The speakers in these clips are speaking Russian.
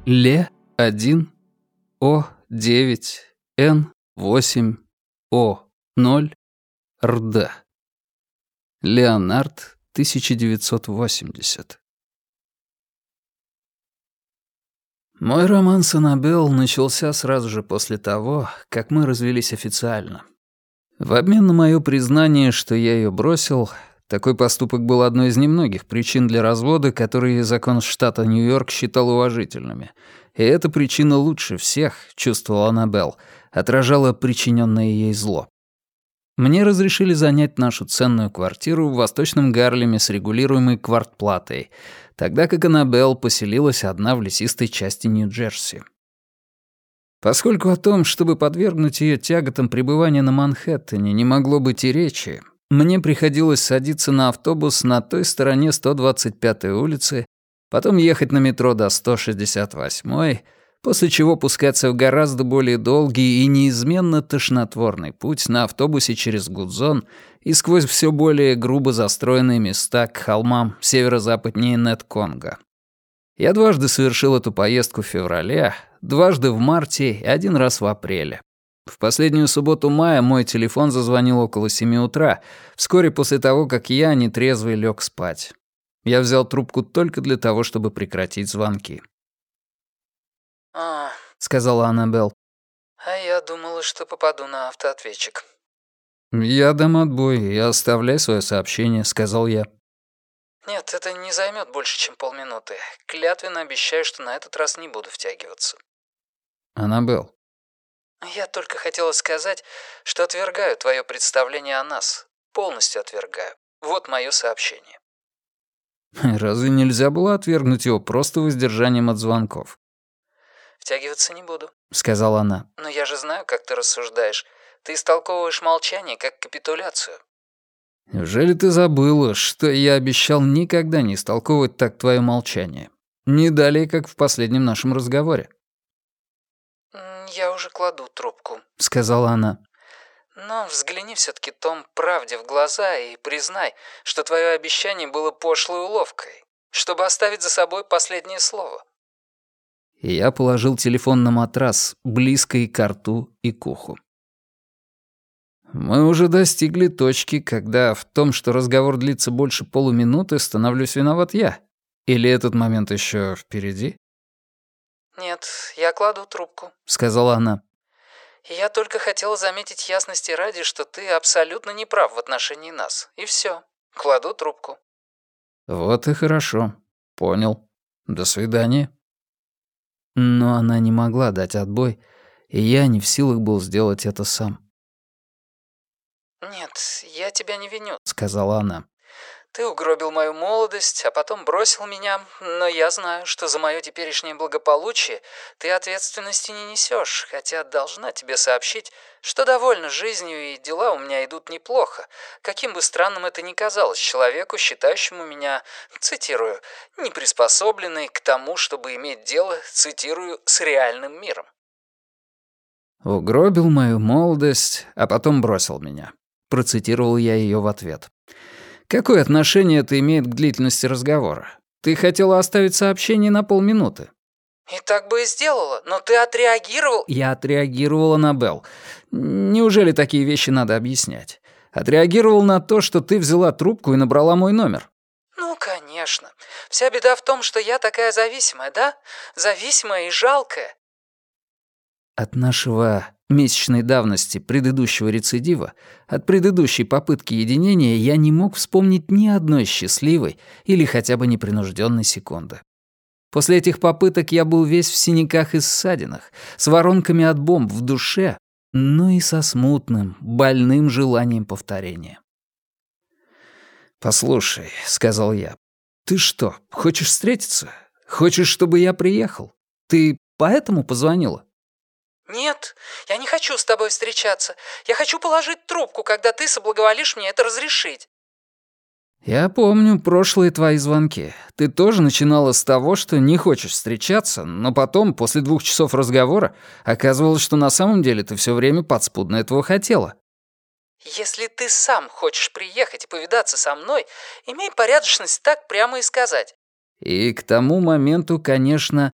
Ле-1О9Н8О0РД. Леонард, 1980. Мой роман с Аннабелл начался сразу же после того, как мы развелись официально. В обмен на моё признание, что я её бросил, такой поступок был одной из немногих причин для развода, которые закон штата Нью-Йорк считал уважительными. И эта причина лучше всех, чувствовала Аннабелл, отражала причинённое ей зло. Мне разрешили занять нашу ценную квартиру в Восточном Гарлеме с регулируемой квартплатой, тогда как Аннабелл поселилась одна в лесистой части Нью-Джерси. Поскольку о том, чтобы подвергнуть её тяготам пребывания на Манхэттене, не могло быть и речи, мне приходилось садиться на автобус на той стороне 125-й улицы, потом ехать на метро до 168-й, после чего пускаться в гораздо более долгий и неизменно тошнотворный путь на автобусе через Гудзон и сквозь всё более грубо застроенные места к холмам северо-западнее Нет-Конго. Я дважды совершил эту поездку в феврале, дважды в марте и один раз в апреле. В последнюю субботу мая мой телефон зазвонил около 7 утра, вскоре после того, как я, нетрезвый, лёг спать. Я взял трубку только для того, чтобы прекратить звонки. «сказала Аннабелл. «А я думала, что попаду на автоответчик». «Я дам отбой и оставляй своё сообщение», — сказал я. «Нет, это не займёт больше, чем полминуты. Клятвенно обещаю, что на этот раз не буду втягиваться». «Аннабелл». «Я только хотела сказать, что отвергаю твоё представление о нас. Полностью отвергаю. Вот моё сообщение». «Разве нельзя было отвергнуть его просто воздержанием от звонков?» «Втягиваться не буду», — сказала она. «но я же знаю, как ты рассуждаешь. Ты истолковываешь молчание как капитуляцию». «Неужели ты забыла, что я обещал никогда не истолковывать так твоё молчание? Не далее, как в последнем нашем разговоре». «Я уже кладу трубку», — сказала она. «Но взгляни всё-таки, Том, правде в глаза и признай, что твоё обещание было пошлой уловкой, чтобы оставить за собой последнее слово». И я положил телефон на матрас, близко и ко рту, и к уху. Мы уже достигли точки, когда в том, что разговор длится больше полуминуты, становлюсь виноват я. Или этот момент ещё впереди? «Нет, я кладу трубку», — сказала она. «Я только хотела заметить ясности ради, что ты абсолютно не прав в отношении нас. И всё. Кладу трубку». «Вот и хорошо. Понял. До свидания». Но она не могла дать отбой, и я не в силах был сделать это сам. «Нет, я тебя не виню», — сказала она. «Ты угробил мою молодость, а потом бросил меня, но я знаю, что за моё теперешнее благополучие ты ответственности не несёшь, хотя должна тебе сообщить, что довольна жизнью и дела у меня идут неплохо, каким бы странным это ни казалось человеку, считающему меня, цитирую, неприспособленной к тому, чтобы иметь дело, цитирую, с реальным миром». «Угробил мою молодость, а потом бросил меня», — процитировал я её в ответ. «Какое отношение это имеет к длительности разговора? Ты хотела оставить сообщение на полминуты». «И так бы и сделала, но ты отреагировал...» Я отреагировал, Аннабелл. Неужели такие вещи надо объяснять? Отреагировал на то, что ты взяла трубку и набрала мой номер. «Ну, конечно. Вся беда в том, что я такая зависимая, да? Зависимая и жалкая». От нашего месячной давности предыдущего рецидива, от предыдущей попытки единения я не мог вспомнить ни одной счастливой или хотя бы непринужденной секунды. После этих попыток я был весь в синяках и ссадинах, с воронками от бомб в душе, но и со смутным, больным желанием повторения. «Послушай», — сказал я, — «ты что, хочешь встретиться? Хочешь, чтобы я приехал? Ты поэтому позвонила?» «Нет, я не хочу с тобой встречаться. Я хочу положить трубку, когда ты соблаговолишь мне это разрешить». «Я помню прошлые твои звонки. Ты тоже начинала с того, что не хочешь встречаться, но потом, после 2 часов разговора, оказывалось, что на самом деле ты всё время подспудно этого хотела». «Если ты сам хочешь приехать и повидаться со мной, имей порядочность так прямо и сказать». И к тому моменту, конечно... «Как это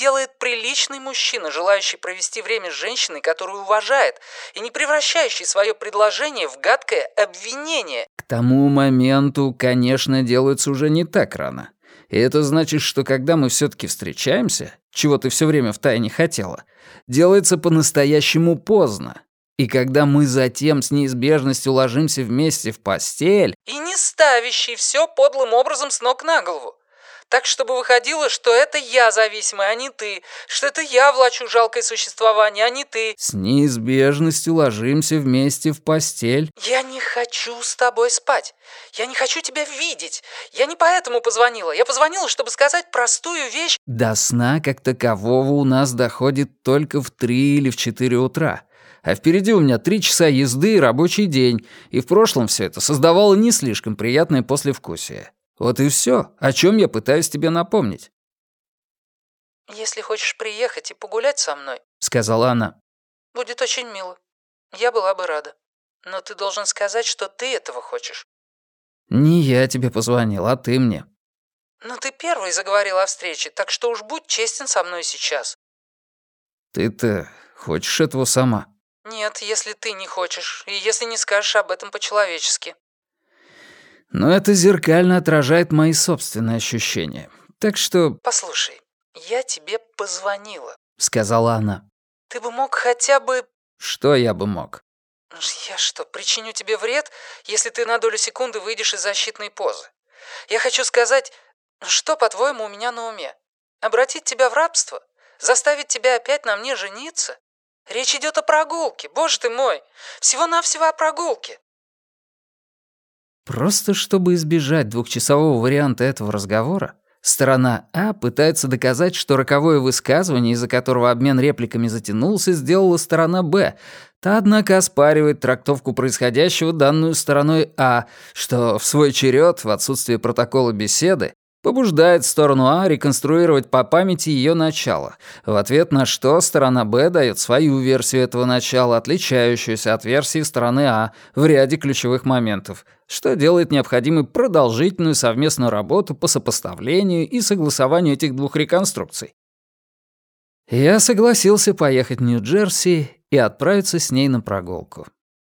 делает приличный мужчина, желающий провести время с женщиной, которую уважает, и не превращающий свое предложение в гадкое обвинение. К тому моменту, конечно, делается уже не так рано. И это значит, что когда мы все-таки встречаемся, чего ты все время втайне хотела, делается по-настоящему поздно. И когда мы затем с неизбежностью ложимся вместе в постель... И не ставящий все подлым образом с ног на голову. Так, чтобы выходило, что это я зависимый, а не ты, что это я влачу жалкое существование, а не ты. С неизбежностью ложимся вместе в постель. Я не хочу с тобой спать. Я не хочу тебя видеть. Я не поэтому позвонила. Я позвонила, чтобы сказать простую вещь. До сна как такового у нас доходит только в 3 или в 4 утра. А впереди у меня 3 часа езды и рабочий день, и в прошлом все это создавало не слишком приятное послевкусие. Вот и все, о чем я пытаюсь тебе напомнить. «Если хочешь приехать и погулять со мной», — сказала она, — «будет очень мило. Я была бы рада. Но ты должен сказать, что ты этого хочешь». «Не я тебе позвонил, а ты мне». «Но ты первый заговорил о встрече, так что уж будь честен со мной сейчас». «Ты-то хочешь этого сама?» «Нет, если ты не хочешь, и если не скажешь об этом по-человечески». Но это зеркально отражает мои собственные ощущения. Так что... «Послушай, я тебе позвонила», — сказала она. «Ты бы мог хотя бы...» «Что я бы мог?» «Я что, причиню тебе вред, если ты на долю секунды выйдешь из защитной позы? Я хочу сказать, что, по-твоему, у меня на уме? Обратить тебя в рабство? Заставить тебя опять на мне жениться? Речь идет о прогулке, боже ты мой! Всего-навсего о прогулке!» Просто чтобы избежать двухчасового варианта этого разговора, сторона А пытается доказать, что роковое высказывание, из-за которого обмен репликами затянулся, сделала сторона Б. Та, однако, оспаривает трактовку происходящего, данную стороной А, что в свой черед, в отсутствие протокола беседы, побуждает сторону А реконструировать по памяти ее начало, в ответ на что сторона Б дает свою версию этого начала, отличающуюся от версии стороны А в ряде ключевых моментов, что делает необходимой продолжительную совместную работу по сопоставлению и согласованию этих двух реконструкций. Я согласился поехать в Нью-Джерси и отправиться с ней на прогулку.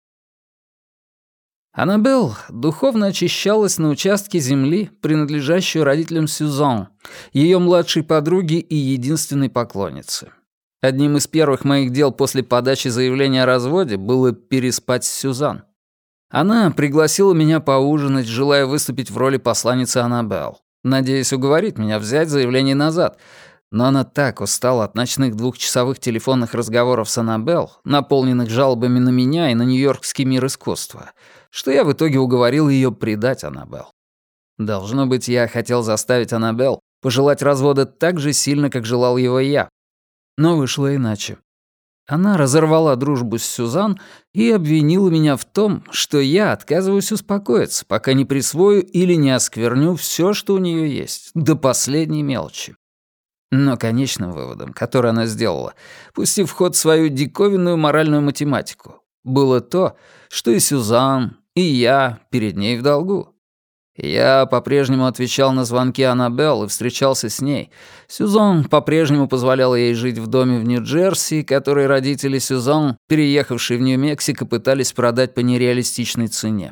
Аннабелл духовно очищалась на участке земли, принадлежащей родителям Сюзан, ее младшей подруги и единственной поклонницы. Одним из первых моих дел после подачи заявления о разводе было переспать с Сюзан. Она пригласила меня поужинать, желая выступить в роли посланницы Аннабелл, надеясь уговорить меня взять заявление назад, но она так устала от ночных двухчасовых телефонных разговоров с Аннабелл, наполненных жалобами на меня и на Нью-Йоркский мир искусства, что я в итоге уговорил ее предать Аннабелл. Должно быть, я хотел заставить Аннабелл пожелать развода так же сильно, как желал его я. Но вышло иначе. Она разорвала дружбу с Сюзан и обвинила меня в том, что я отказываюсь успокоиться, пока не присвою или не оскверню все, что у нее есть, до последней мелочи. Но конечным выводом, который она сделала, пустив в ход свою диковинную моральную математику, было то, что и Сюзан, и я перед ней в долгу. Я по-прежнему отвечал на звонки Аннабелл и встречался с ней. Сюзан по-прежнему позволяла ей жить в доме в Нью-Джерси, который родители Сюзан, переехавшие в Нью-Мексико, пытались продать по нереалистичной цене.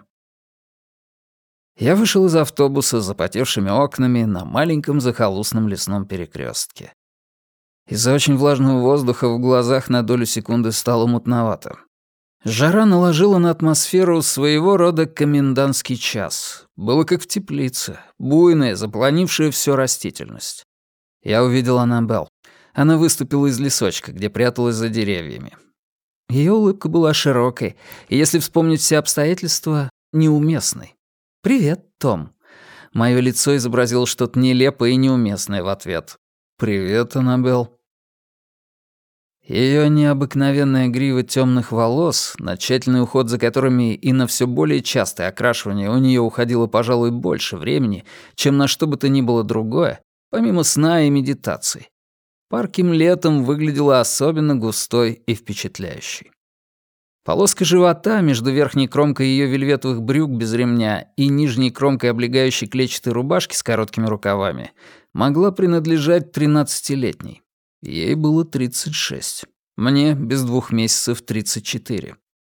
Я вышел из автобуса с запотевшими окнами на маленьком захолустном лесном перекрестке. Из-за очень влажного воздуха в глазах на долю секунды стало мутновато. Жара наложила на атмосферу своего рода комендантский час. Было как в теплице, буйная, заполонившая всю растительность. Я увидел Аннабелл. Она выступила из лесочка, где пряталась за деревьями. Ее улыбка была широкой, и, если вспомнить все обстоятельства, неуместной. «Привет, Том». Моё лицо изобразило что-то нелепое и неуместное в ответ. «Привет, Аннабелл». Её необыкновенная грива тёмных волос, на тщательный уход за которыми и на всё более частое окрашивание у неё уходило, пожалуй, больше времени, чем на что бы то ни было другое, помимо сна и медитации. Парким летом выглядела особенно густой и впечатляющей. Полоска живота между верхней кромкой её вельветовых брюк без ремня и нижней кромкой облегающей клетчатой рубашки с короткими рукавами могла принадлежать 13-летней. Ей было 36. Мне без 2 месяцев 34.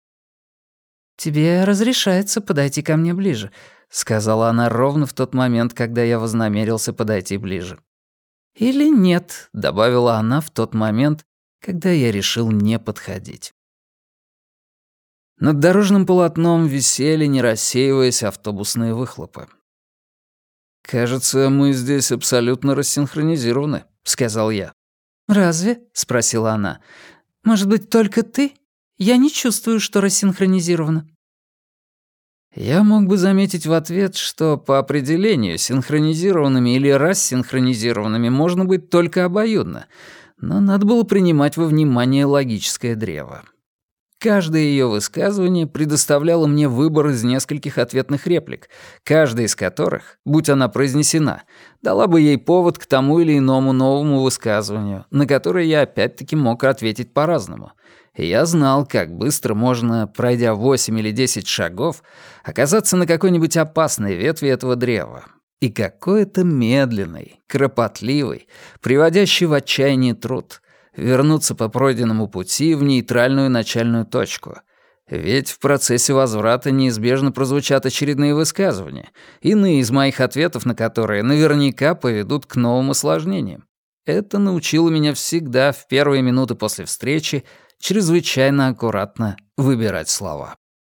«Тебе разрешается подойти ко мне ближе», — сказала она ровно в тот момент, когда я вознамерился подойти ближе. «Или нет», — добавила она в тот момент, когда я решил не подходить. Над дорожным полотном висели, не рассеиваясь, автобусные выхлопы. «Кажется, мы здесь абсолютно рассинхронизированы», — сказал я. «Разве?» — спросила она. «Может быть, только ты? Я не чувствую, что рассинхронизировано». Я мог бы заметить в ответ, что по определению синхронизированными или рассинхронизированными можно быть только обоюдно, но надо было принимать во внимание логическое древо. Каждое ее высказывание предоставляло мне выбор из нескольких ответных реплик, каждая из которых, будь она произнесена, дала бы ей повод к тому или иному новому высказыванию, на которое я опять-таки мог ответить по-разному. И я знал, как быстро можно, пройдя 8 или 10 шагов, оказаться на какой-нибудь опасной ветви этого древа. И какой это медленный, кропотливый, приводящий в отчаяние труд — вернуться по пройденному пути в нейтральную начальную точку. Ведь в процессе возврата неизбежно прозвучат очередные высказывания, иные из моих ответов на которые наверняка поведут к новым осложнениям. Это научило меня всегда в первые минуты после встречи чрезвычайно аккуратно выбирать слова.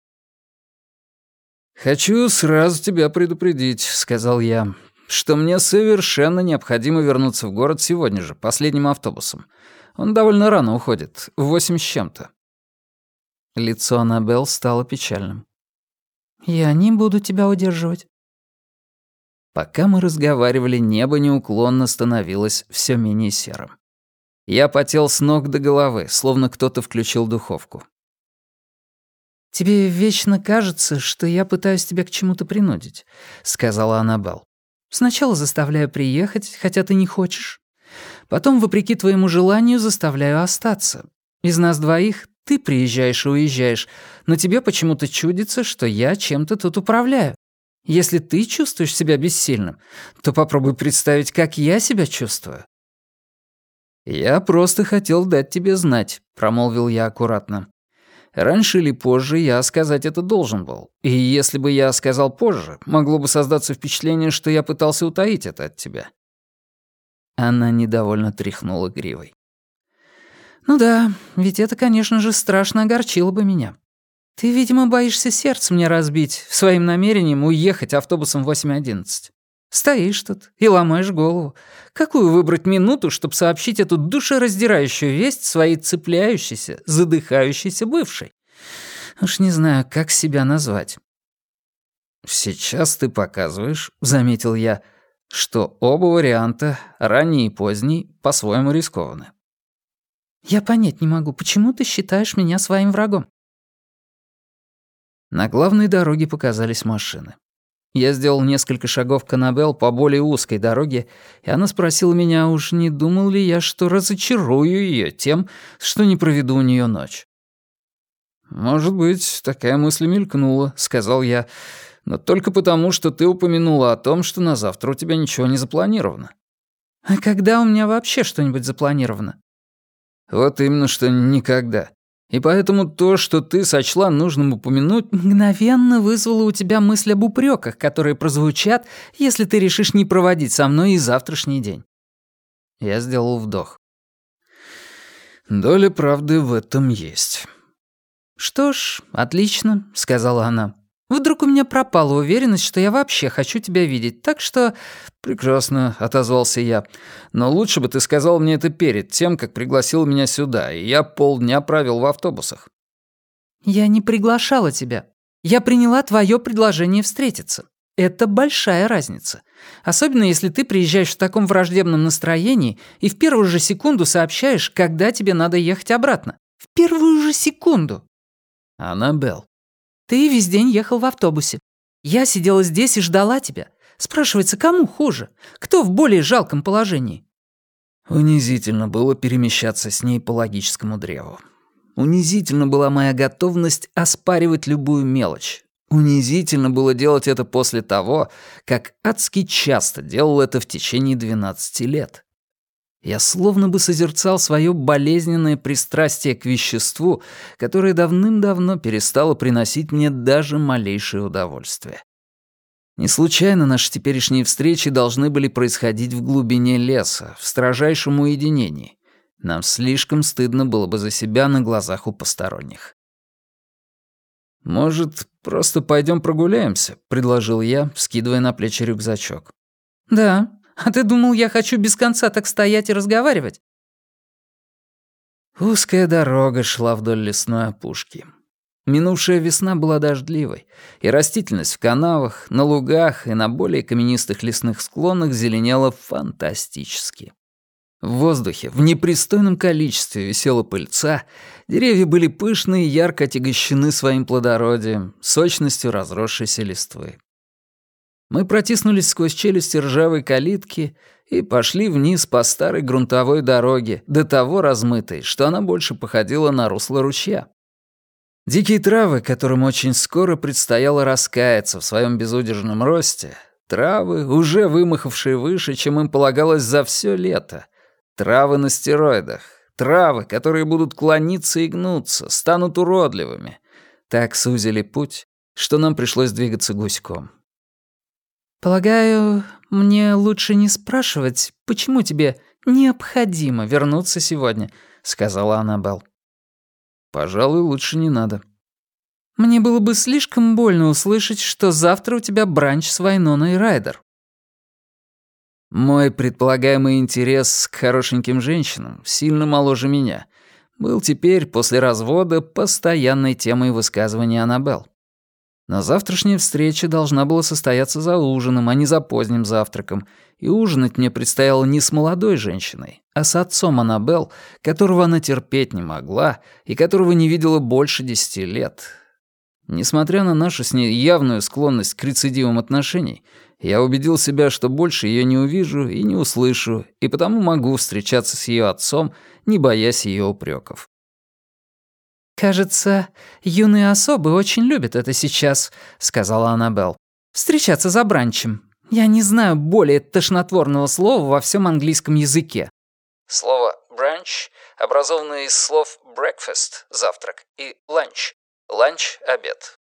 «Хочу сразу тебя предупредить», — сказал я, «что мне совершенно необходимо вернуться в город сегодня же, последним автобусом. Он довольно рано уходит, в 8 с чем-то». Лицо Аннабелл стало печальным. «Я не буду тебя удерживать». Пока мы разговаривали, небо неуклонно становилось все менее серым. Я потел с ног до головы, словно кто-то включил духовку. «Тебе вечно кажется, что я пытаюсь тебя к чему-то принудить», — сказала Аннабелл. «Сначала заставляю приехать, хотя ты не хочешь. Потом, вопреки твоему желанию, заставляю остаться. Из нас двоих ты приезжаешь и уезжаешь, но тебе почему-то чудится, что я чем-то тут управляю. Если ты чувствуешь себя бессильным, то попробуй представить, как я себя чувствую». «Я просто хотел дать тебе знать», — промолвил я аккуратно. «Раньше или позже я сказать это должен был. И если бы я сказал позже, могло бы создаться впечатление, что я пытался утаить это от тебя». Она недовольно тряхнула гривой. «Ну да, ведь это, конечно же, страшно огорчило бы меня. Ты, видимо, боишься сердце мне разбить своим намерением уехать автобусом 8:11. Стоишь тут и ломаешь голову. Какую выбрать минуту, чтобы сообщить эту душераздирающую весть своей цепляющейся, задыхающейся бывшей? Уж не знаю, как себя назвать». «Сейчас ты показываешь», — заметил я, что оба варианта, ранний и поздний, по-своему рискованы. «Я понять не могу, почему ты считаешь меня своим врагом?» На главной дороге показались машины. Я сделал несколько шагов к Аннабелл по более узкой дороге, и она спросила меня, уж не думал ли я, что разочарую ее тем, что не проведу у нее ночь. «Может быть, такая мысль мелькнула», — сказал я, «но только потому, что ты упомянула о том, что на завтра у тебя ничего не запланировано». «А когда у меня вообще что-нибудь запланировано?» «Вот именно, что никогда. И поэтому то, что ты сочла нужным упомянуть, мгновенно вызвало у тебя мысль об упреках, которые прозвучат, если ты решишь не проводить со мной и завтрашний день». Я сделал вдох. «Доля правды в этом есть». «Что ж, отлично», — сказала она. «Вдруг у меня пропала уверенность, что я вообще хочу тебя видеть, так что...» «Прекрасно», — отозвался я. «Но лучше бы ты сказал мне это перед тем, как пригласил меня сюда, и я полдня провел в автобусах». «Я не приглашала тебя. Я приняла твое предложение встретиться. Это большая разница. Особенно если ты приезжаешь в таком враждебном настроении и в первую же секунду сообщаешь, когда тебе надо ехать обратно. В первую же секунду». «Аннабелл». «Ты весь день ехал в автобусе. Я сидела здесь и ждала тебя. Спрашивается, кому хуже? Кто в более жалком положении?» Унизительно было перемещаться с ней по логическому древу. Унизительно была моя готовность оспаривать любую мелочь. Унизительно было делать это после того, как адски часто делал это в течение 12 лет. Я словно бы созерцал свое болезненное пристрастие к веществу, которое давным-давно перестало приносить мне даже малейшее удовольствие. Не случайно наши теперешние встречи должны были происходить в глубине леса, в строжайшем уединении. Нам слишком стыдно было бы за себя на глазах у посторонних. «Может, просто пойдем прогуляемся?» — предложил я, вскидывая на плечи рюкзачок. «Да. А ты думал, я хочу без конца так стоять и разговаривать?» Узкая дорога шла вдоль лесной опушки. Минувшая весна была дождливой, и растительность в канавах, на лугах и на более каменистых лесных склонах зеленела фантастически. В воздухе в непристойном количестве висела пыльца, деревья были пышные и ярко отягощены своим плодородием, сочностью разросшейся листвы. Мы протиснулись сквозь челюсти ржавой калитки и пошли вниз по старой грунтовой дороге, до того размытой, что она больше походила на русло ручья. Дикие травы, которым очень скоро предстояло раскаяться в своем безудержном росте, травы, уже вымахавшие выше, чем им полагалось за все лето, травы на стероидах, травы, которые будут клониться и гнуться, станут уродливыми, так сузили путь, что нам пришлось двигаться гуськом. «Полагаю, мне лучше не спрашивать, почему тебе необходимо вернуться сегодня», — сказала Аннабелл. «Пожалуй, лучше не надо». «Мне было бы слишком больно услышать, что завтра у тебя бранч с Вайноной Райдер». Мой предполагаемый интерес к хорошеньким женщинам, сильно моложе меня, был теперь, после развода, постоянной темой высказывания Аннабелл. Но завтрашняя встреча должна была состояться за ужином, а не за поздним завтраком, и ужинать мне предстояло не с молодой женщиной, а с отцом Аннабелл, которого она терпеть не могла и которого не видела больше 10 лет. Несмотря на нашу с ней явную склонность к рецидивам отношений, я убедил себя, что больше ее не увижу и не услышу, и потому могу встречаться с ее отцом, не боясь ее упреков. «Кажется, юные особы очень любят это сейчас», — сказала Аннабелл. «Встречаться за бранчем. Я не знаю более тошнотворного слова во всем английском языке». Слово «бранч» образовано из слов «breakfast» — завтрак и «lunch» — ланч, обед.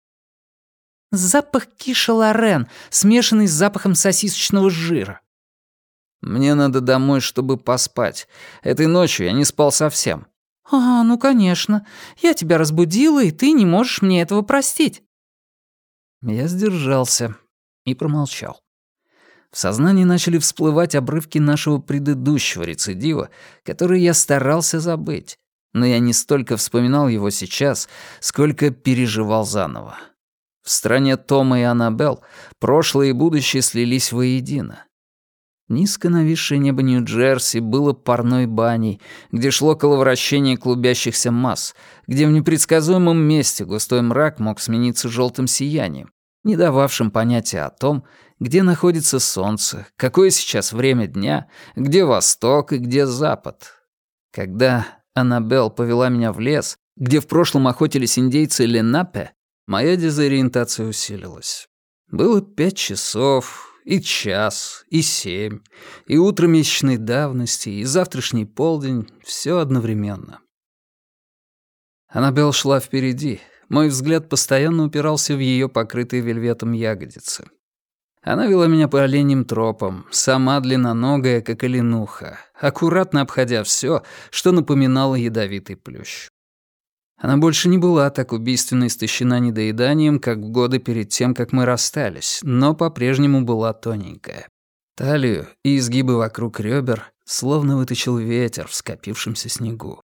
Запах киша Лорен, смешанный с запахом сосисочного жира. Мне надо домой, чтобы поспать. Этой ночью я не спал совсем. Ну, конечно. Я тебя разбудила, и ты не можешь мне этого простить». Я сдержался и промолчал. В сознании начали всплывать обрывки нашего предыдущего рецидива, которые я старался забыть, но я не столько вспоминал его сейчас, сколько переживал заново. В стране Тома и Аннабелл прошлое и будущее слились воедино. Низко нависшее небо Нью-Джерси было парной баней, где шло коловращение клубящихся масс, где в непредсказуемом месте густой мрак мог смениться желтым сиянием, не дававшим понятия о том, где находится солнце, какое сейчас время дня, где восток и где запад. Когда Аннабелл повела меня в лес, где в прошлом охотились индейцы Ленапе, моя дезориентация усилилась. Было 5 часов... И час, и 7, и утро месячной давности, и завтрашний полдень — все одновременно. Аннабелл шла впереди. Мой взгляд постоянно упирался в ее покрытые вельветом ягодицы. Она вела меня по оленьим тропам, сама длинноногая, как оленуха, аккуратно обходя все, что напоминало ядовитый плющ. Она больше не была так убийственно истощена недоеданием, как в годы перед тем, как мы расстались, но по-прежнему была тоненькая. Талию и изгибы вокруг ребер словно выточил ветер в скопившемся снегу.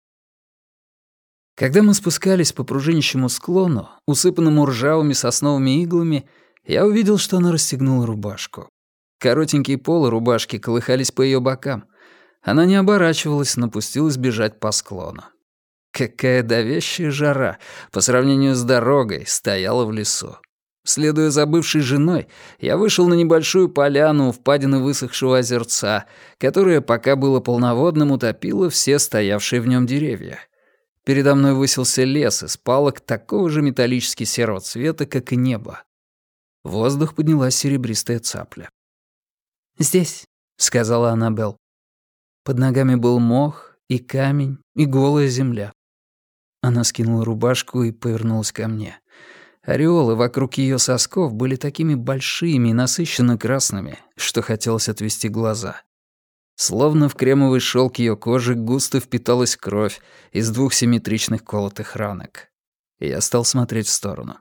Когда мы спускались по пружинищему склону, усыпанному ржавыми сосновыми иглами, я увидел, что она расстегнула рубашку. Коротенькие полы рубашки колыхались по ее бокам. Она не оборачивалась, но пустилась бежать по склону. Какая давящая жара по сравнению с дорогой стояла в лесу. Следуя за бывшей женой, я вышел на небольшую поляну у впадины высохшего озерца, которое, пока было полноводным, утопило все стоявшие в нем деревья. Передо мной высился лес из палок такого же металлически серого цвета, как и небо. В воздух поднялась серебристая цапля. «Здесь», — сказала Аннабелл. Под ногами был мох и камень, и голая земля. Она скинула рубашку и повернулась ко мне. Ореолы вокруг ее сосков были такими большими и насыщенно красными, что хотелось отвести глаза. Словно в кремовый шелк ее кожи густо впиталась кровь из 2 симметричных колотых ранок. И я стал смотреть в сторону.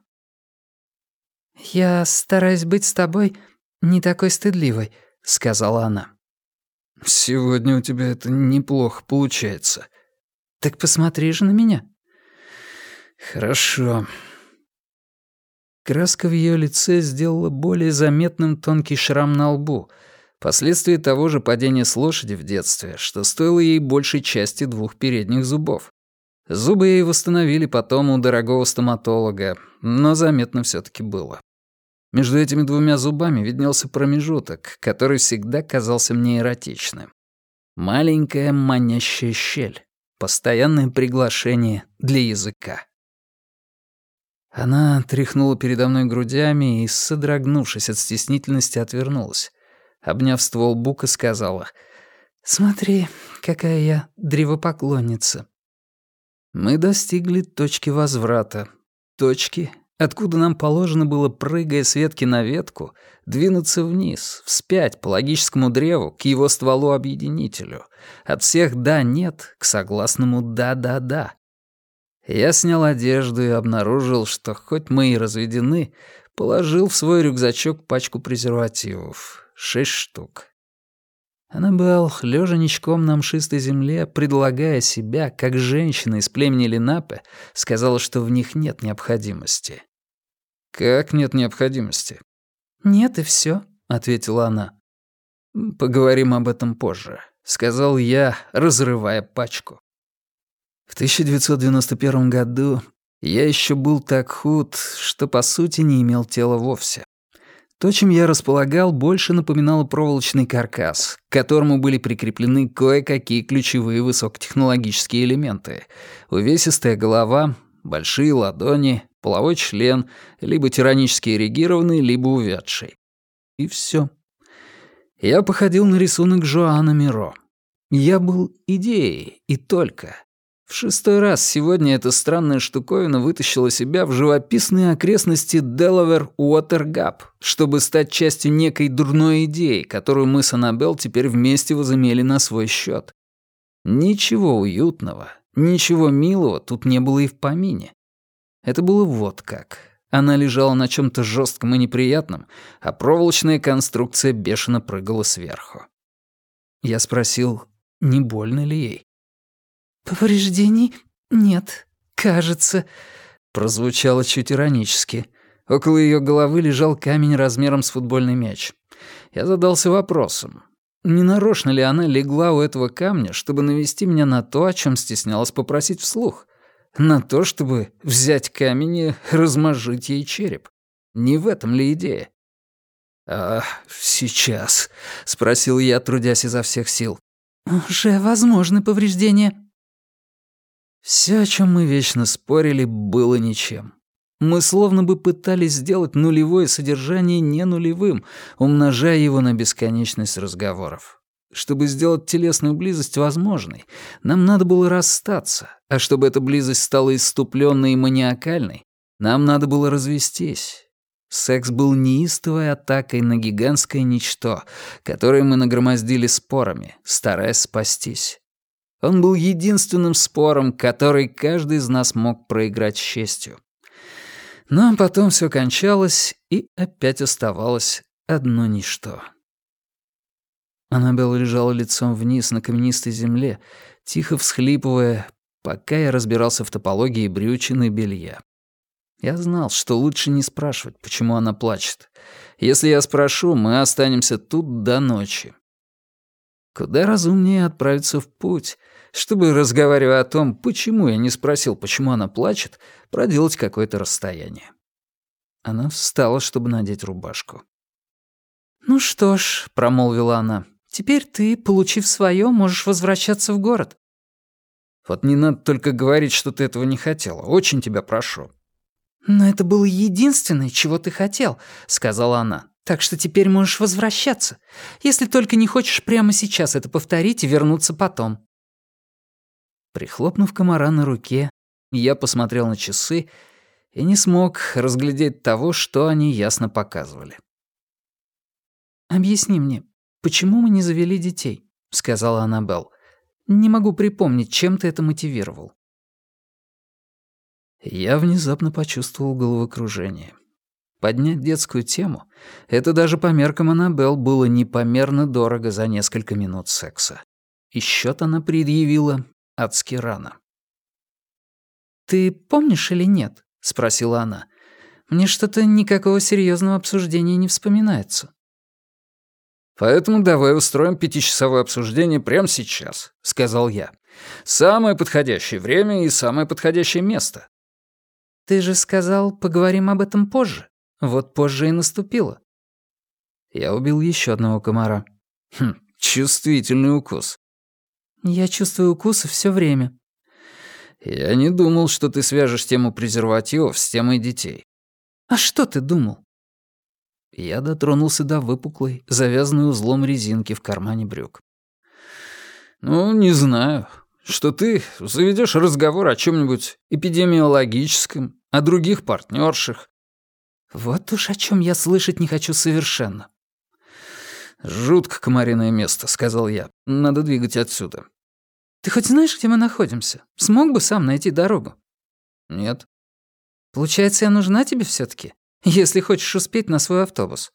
«Я стараюсь быть с тобой не такой стыдливой», — сказала она. «Сегодня у тебя это неплохо получается». «Так посмотри же на меня». «Хорошо». Краска в ее лице сделала более заметным тонкий шрам на лбу, последствия того же падения с лошади в детстве, что стоило ей большей части 2 передних зубов. Зубы ей восстановили потом у дорогого стоматолога, но заметно всё-таки было. Между этими 2 зубами виднелся промежуток, который всегда казался мне эротичным. Маленькая манящая щель, постоянное приглашение для языка. Она тряхнула передо мной грудями и, содрогнувшись от стеснительности, отвернулась. Обняв ствол бука, сказала: «Смотри, какая я древопоклонница». Мы достигли точки возврата. Точки, откуда нам положено было, прыгая с ветки на ветку, двинуться вниз, вспять по логическому древу к его стволу-объединителю. От всех «да-нет» к согласному «да-да-да». Я снял одежду и обнаружил, что хоть мы и разведены, положил в свой рюкзачок пачку презервативов. 6 штук. Аннабелл, лежа ничком на мшистой земле, предлагая себя, как женщина из племени Ленапе, сказала, что в них нет необходимости. «Как нет необходимости?» «Нет, и всё», — ответила она. «Поговорим об этом позже», — сказал я, разрывая пачку. В 1991 году я еще был так худ, что по сути не имел тела вовсе. То, чем я располагал, больше напоминало проволочный каркас, к которому были прикреплены кое-какие ключевые высокотехнологические элементы. Увесистая голова, большие ладони, половой член, либо тиранически эрегированный, либо увядший. И всё. Я походил на рисунок Жоана Миро. Я был идеей, и только. В 6-й раз сегодня эта странная штуковина вытащила себя в живописные окрестности Делавэр-Уотер-Гап, чтобы стать частью некой дурной идеи, которую мы с Аннабелл теперь вместе возымели на свой счет. Ничего уютного, ничего милого тут не было и в помине. Это было вот как. Она лежала на чем-то жестком и неприятном, а проволочная конструкция бешено прыгала сверху. Я спросил, не больно ли ей. «Повреждений нет, кажется», — прозвучало чуть иронически. Около ее головы лежал камень размером с футбольный мяч. Я задался вопросом, не нарочно ли она легла у этого камня, чтобы навести меня на то, о чем стеснялась попросить вслух? На то, чтобы взять камень и размозжить ей череп? Не в этом ли идея? «А сейчас?» — спросил я, трудясь изо всех сил. «Уже возможны повреждения». Все, о чем мы вечно спорили, было ничем. Мы словно бы пытались сделать нулевое содержание не нулевым, умножая его на бесконечность разговоров. Чтобы сделать телесную близость возможной, нам надо было расстаться, а чтобы эта близость стала исступленной и маниакальной, нам надо было развестись. Секс был неистовой атакой на гигантское ничто, которое мы нагромоздили спорами, стараясь спастись. Он был единственным спором, который каждый из нас мог проиграть с честью. Но потом все кончалось, и опять оставалось одно ничто. Аннабелл лежала лицом вниз на каменистой земле, тихо всхлипывая, пока я разбирался в топологии брючин и белья. Я знал, что лучше не спрашивать, почему она плачет. Если я спрошу, мы останемся тут до ночи. Куда разумнее отправиться в путь, чтобы, разговаривая о том, почему я не спросил, почему она плачет, проделать какое-то расстояние. Она встала, чтобы надеть рубашку. «Ну что ж», — промолвила она, — «теперь ты, получив своё, можешь возвращаться в город». «Вот не надо только говорить, что ты этого не хотела. Очень тебя прошу». «Но это было единственное, чего ты хотел», — сказала она. Так что теперь можешь возвращаться, если только не хочешь прямо сейчас это повторить и вернуться потом». Прихлопнув комара на руке, я посмотрел на часы и не смог разглядеть того, что они ясно показывали. «Объясни мне, почему мы не завели детей?» — сказала Аннабелл. «Не могу припомнить, чем ты это мотивировал». Я внезапно почувствовал головокружение. Поднять детскую тему — это даже по меркам Аннабелл было непомерно дорого за несколько минут секса. И счет она предъявила адски рано. «Ты помнишь или нет?» — спросила она. «Мне что-то никакого серьезного обсуждения не вспоминается». «Поэтому давай устроим 5-часовое обсуждение прямо сейчас», — сказал я. «Самое подходящее время и самое подходящее место». «Ты же сказал, поговорим об этом позже. Вот позже и наступило». Я убил еще одного комара. Чувствительный укус. «Я чувствую укусы все время». Я не думал, что ты свяжешь тему презервативов с темой детей. «А что ты думал?» Я дотронулся до выпуклой, завязанной узлом резинки в кармане брюк. «Ну, не знаю. Что ты заведешь разговор о чем-нибудь эпидемиологическом, о других партнерших». «Вот уж о чем я слышать не хочу совершенно». «Жутко комариное место», — сказал я. «Надо двигать отсюда». «Ты хоть знаешь, где мы находимся? Смог бы сам найти дорогу?» «Нет». «Получается, я нужна тебе все таки, если хочешь успеть на свой автобус?»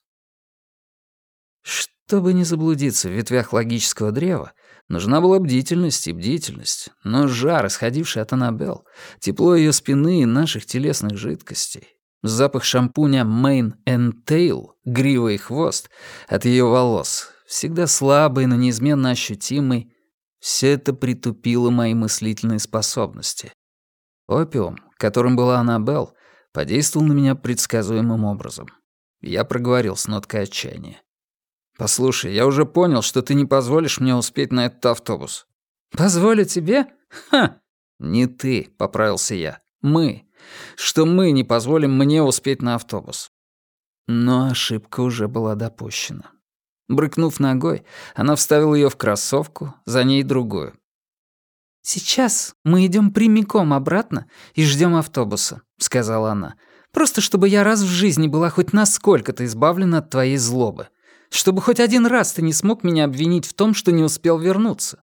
Чтобы не заблудиться в ветвях логического древа, нужна была бдительность и бдительность, но жар, исходивший от Аннабелл, тепло ее спины и наших телесных жидкостей, запах шампуня Mane and Tail, грива и хвост, от ее волос, всегда слабый, но неизменно ощутимый, все это притупило мои мыслительные способности. Опиум, которым была Аннабелл, подействовал на меня предсказуемым образом. Я проговорил с ноткой отчаяния. «Послушай, я уже понял, что ты не позволишь мне успеть на этот автобус». «Позволю тебе? Ха!» «Не ты», — поправился я. «Мы. Что мы не позволим мне успеть на автобус». Но ошибка уже была допущена. Брыкнув ногой, она вставила ее в кроссовку, за ней другую. «Сейчас мы идем прямиком обратно и ждем автобуса», — сказала она. «Просто чтобы я раз в жизни была хоть насколько-то избавлена от твоей злобы. Чтобы хоть один раз ты не смог меня обвинить в том, что не успел вернуться».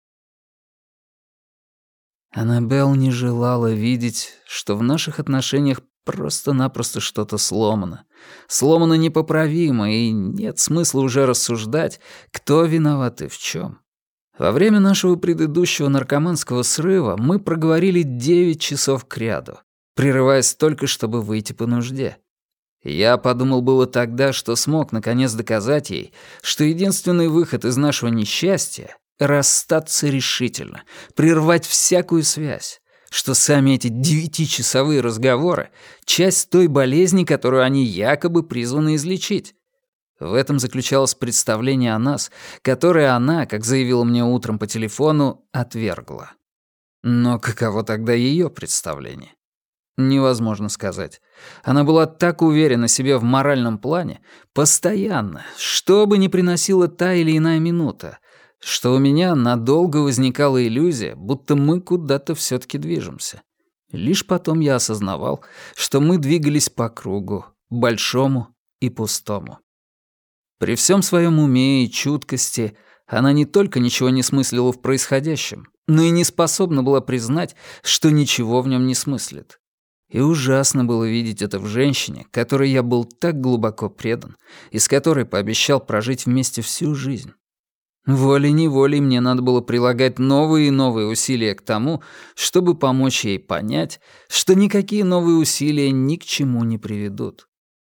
Аннабелл не желала видеть, что в наших отношениях просто-напросто что-то сломано. Сломано непоправимо, и нет смысла уже рассуждать, кто виноват и в чем. Во время нашего предыдущего наркоманского срыва мы проговорили 9 часов кряду, прерываясь только, чтобы выйти по нужде. Я подумал было тогда, что смог наконец доказать ей, что единственный выход из нашего несчастья — расстаться решительно, прервать всякую связь, что сами эти 9-часовые разговоры — часть той болезни, которую они якобы призваны излечить. В этом заключалось представление о нас, которое она, как заявила мне утром по телефону, отвергла. Но каково тогда ее представление? Невозможно сказать. Она была так уверена в себе в моральном плане, постоянно, что бы ни приносила та или иная минута, что у меня надолго возникала иллюзия, будто мы куда-то все-таки движемся. Лишь потом я осознавал, что мы двигались по кругу, большому и пустому. При всем своем уме и чуткости она не только ничего не смыслила в происходящем, но и не способна была признать, что ничего в нем не смыслит. И ужасно было видеть это в женщине, которой я был так глубоко предан и с которой пообещал прожить вместе всю жизнь. Волей-неволей мне надо было прилагать новые и новые усилия к тому, чтобы помочь ей понять, что никакие новые усилия ни к чему не приведут.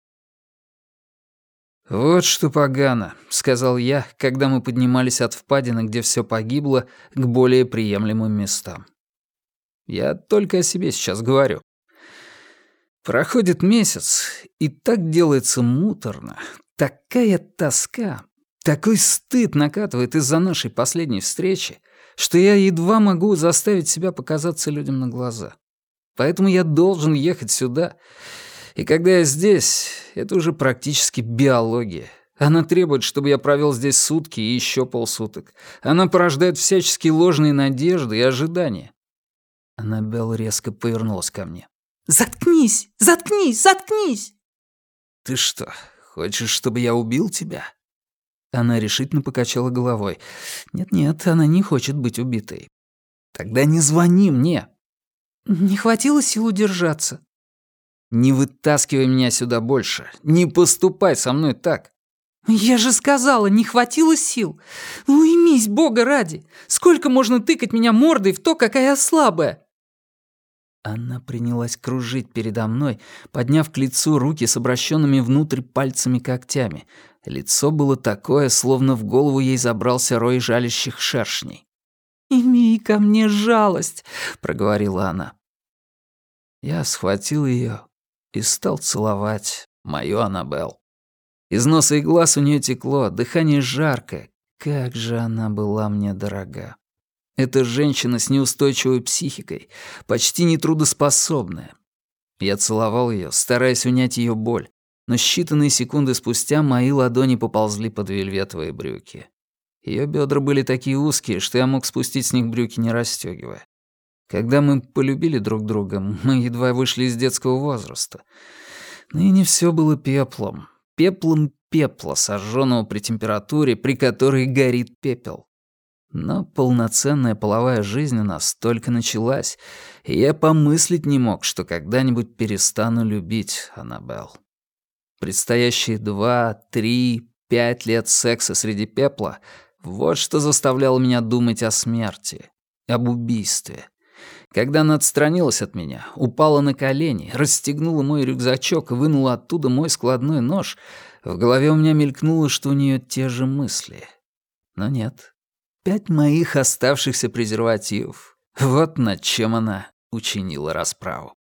«Вот что погано», — сказал я, когда мы поднимались от впадины, где все погибло, к более приемлемым местам. Я только о себе сейчас говорю. Проходит месяц, и так делается муторно, такая тоска, такой стыд накатывает из-за нашей последней встречи, что я едва могу заставить себя показаться людям на глаза. Поэтому я должен ехать сюда, и когда я здесь, это уже практически биология. Она требует, чтобы я провел здесь сутки и еще полсуток. Она порождает всяческие ложные надежды и ожидания». Аннабелл резко повернулась ко мне. «Заткнись! Заткнись! Заткнись!» «Ты что, хочешь, чтобы я убил тебя?» Она решительно покачала головой. «Нет-нет, она не хочет быть убитой». «Тогда не звони мне!» «Не хватило сил удержаться». «Не вытаскивай меня сюда больше. Не поступай со мной так». «Я же сказала, не хватило сил. Уймись, Бога ради! Сколько можно тыкать меня мордой в то, какая я слабая?» Она принялась кружить передо мной, подняв к лицу руки с обращенными внутрь пальцами-когтями. Лицо было такое, словно в голову ей забрался рой жалящих шершней. «Имей ко мне жалость», — проговорила она. Я схватил ее и стал целовать мою Аннабелл. Из носа и глаз у нее текло, дыхание жаркое. Как же она была мне дорога. Эта женщина с неустойчивой психикой, почти нетрудоспособная. Я целовал ее, стараясь унять ее боль, но считанные секунды спустя мои ладони поползли под вельветовые брюки. Ее бедра были такие узкие, что я мог спустить с них брюки, не расстёгивая. Когда мы полюбили друг друга, мы едва вышли из детского возраста. Ныне все было пеплом. Пеплом пепла, сожженного при температуре, при которой горит пепел. Но полноценная половая жизнь у нас только началась, и я помыслить не мог, что когда-нибудь перестану любить Аннабелл. Предстоящие 2, 3, 5 лет секса среди пепла — вот что заставляло меня думать о смерти, об убийстве. Когда она отстранилась от меня, упала на колени, расстегнула мой рюкзачок и вынула оттуда мой складной нож, в голове у меня мелькнуло, что у нее те же мысли. Но нет. 5 моих оставшихся презервативов. Вот над чем она учинила расправу.